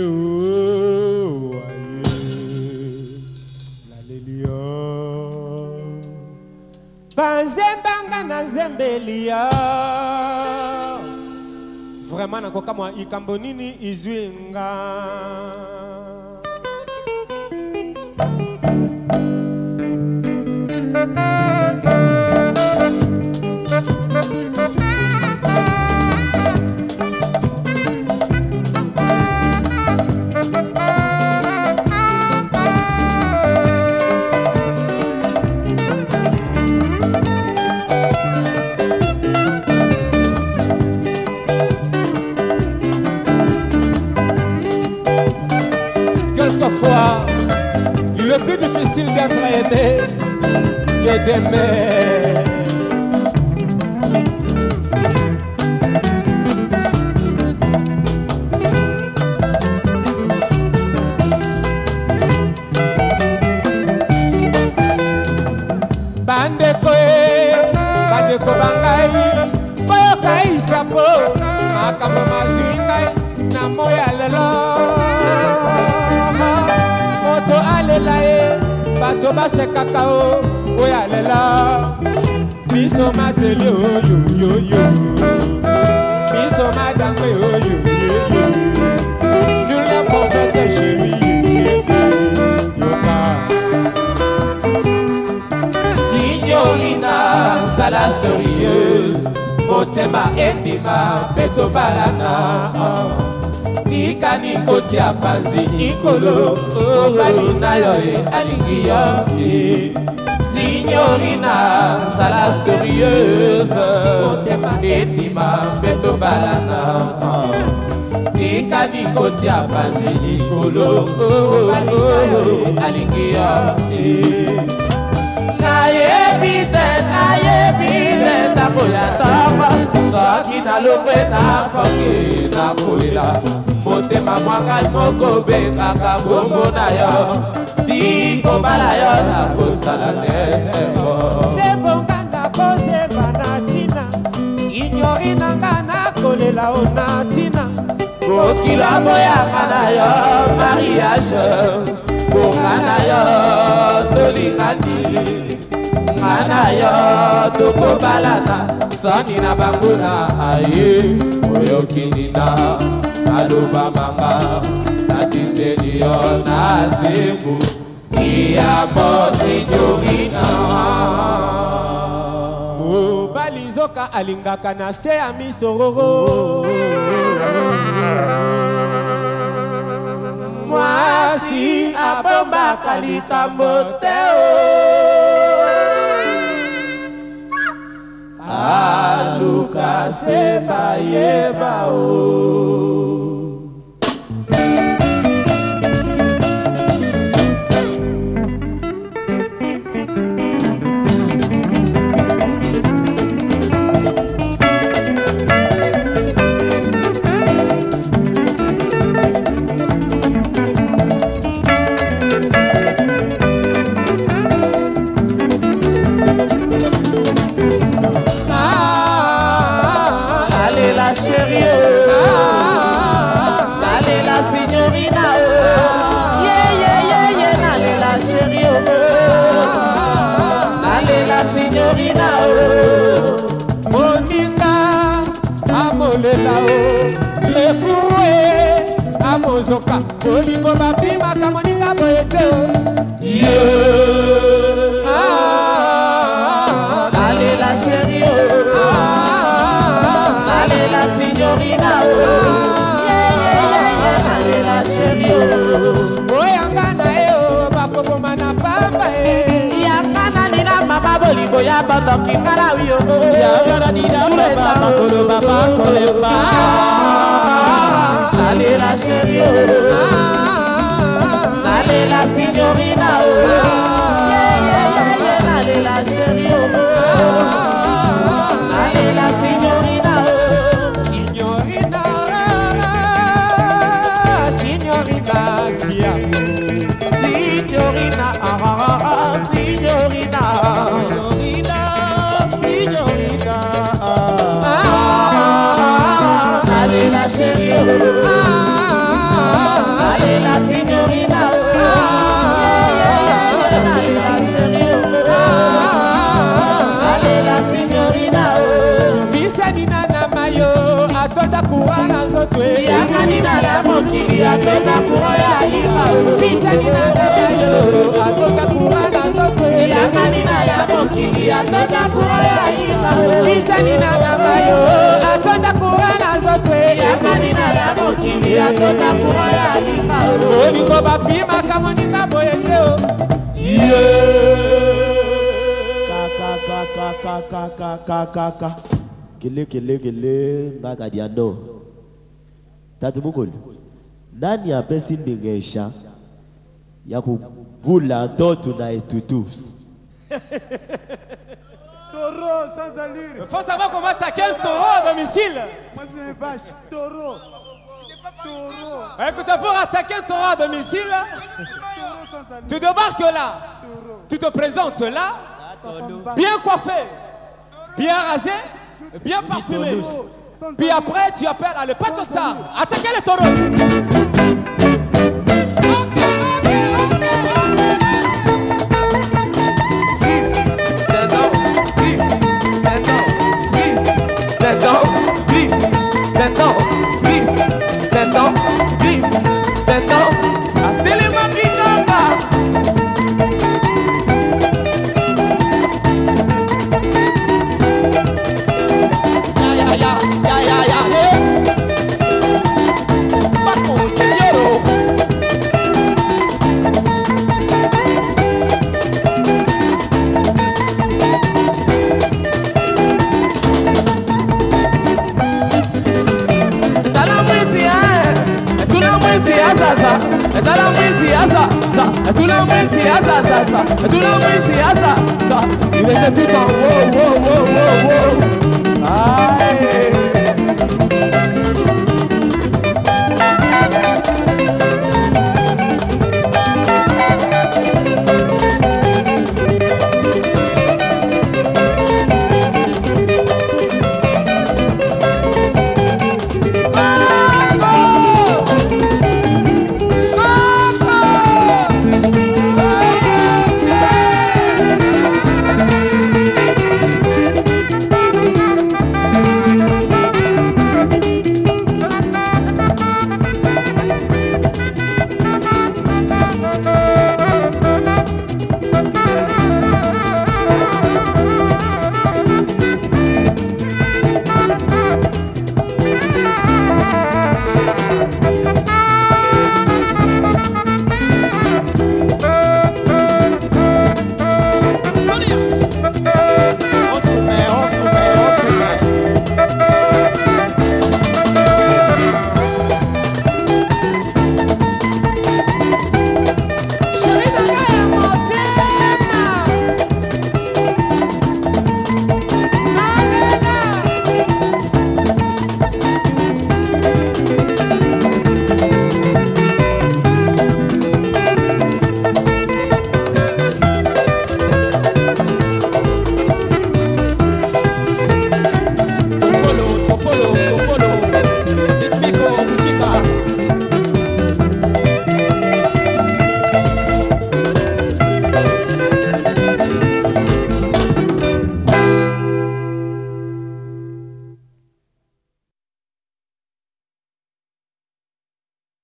oh, aïe, la lélia. Banzembanga na zembelia. Vraiment, nakoka mwa ikambonini izwinga. Quelquefois, il est plus difficile d'être aimé que d'aimer. Bandeko bangai, boyokai sapo, makambo mazingai, na moya lelo. Moto alela e, bato base kakao, oya lela. Miso mateli oyo yo yo, miso madangwe oyo yo yo. Nul n'est prophète chez lui. Signorina, sala sérieuse, motema endima, peto balana. Tikani kotia panzi ikolo, obali na yo e alingi yo. Signorina, sala sérieuse, motema endima, peto balana. Tikani kotia panzi ikolo, obali na yo e alingi yo. Naye takoya tamba soki nalongwe na koke na kolela motema mwanga moko bengaka bombo na yo tikobala yo na kosala nesemo sebonganda koseba na tina signorina nga nakolela o na tina kokila boyanga na yo mariage bonga na yo tolingani Mana yo toko balata sani na banguna aye oyo kinina aloba manga na tindeni yo na zembu iya mo signorina o balizoka alingaka na se ya misororo mwasi abombaka likambo te Aluka seba yeba o chérie, allez la signorina, yeah, allez la chérie, allez la signorina, Monica, amolela, le boué, amozoka, Olingo bapima, Monica boyete, allez la chérie, la signorina, allez la chérie, oyangana eo bakobo mana pamba yangana nina mama bolingo ya bata kingara wio yangana nina mama makolo baba koleba allez la chérie, allez la signorina, allez la chérie, allez la signorina. Allez la chérie, mokili atonda kuroya ima Bisani na nakayo atonda kurana zokwe Yamani na ya mokili atonda kuroya ima Bisani na nakayo atonda kurana zokwe Yamani na ya mokili atonda kuroya ima Oningo bapima kama ninga boyekeo Kaka. Kele mpaka diando. Tatu mukulu. Nani apesi ndingesha ya kuvula ntoto na etutus? Taureau sans allure. Il faut savoir comment attaquer un taureau à domicile. Moi c'est une vache. Taureau. Taureau. Écoute, pour attaquer un taureau à domicile, Taureau sans allure. tu débarques là, Taureau. tu te présentes là, bien coiffé, bien rasé, bien parfumé. Puis après, tu appelles à le Pacho Star. Attaquez le taureau. Il était tout en wow. Aïe.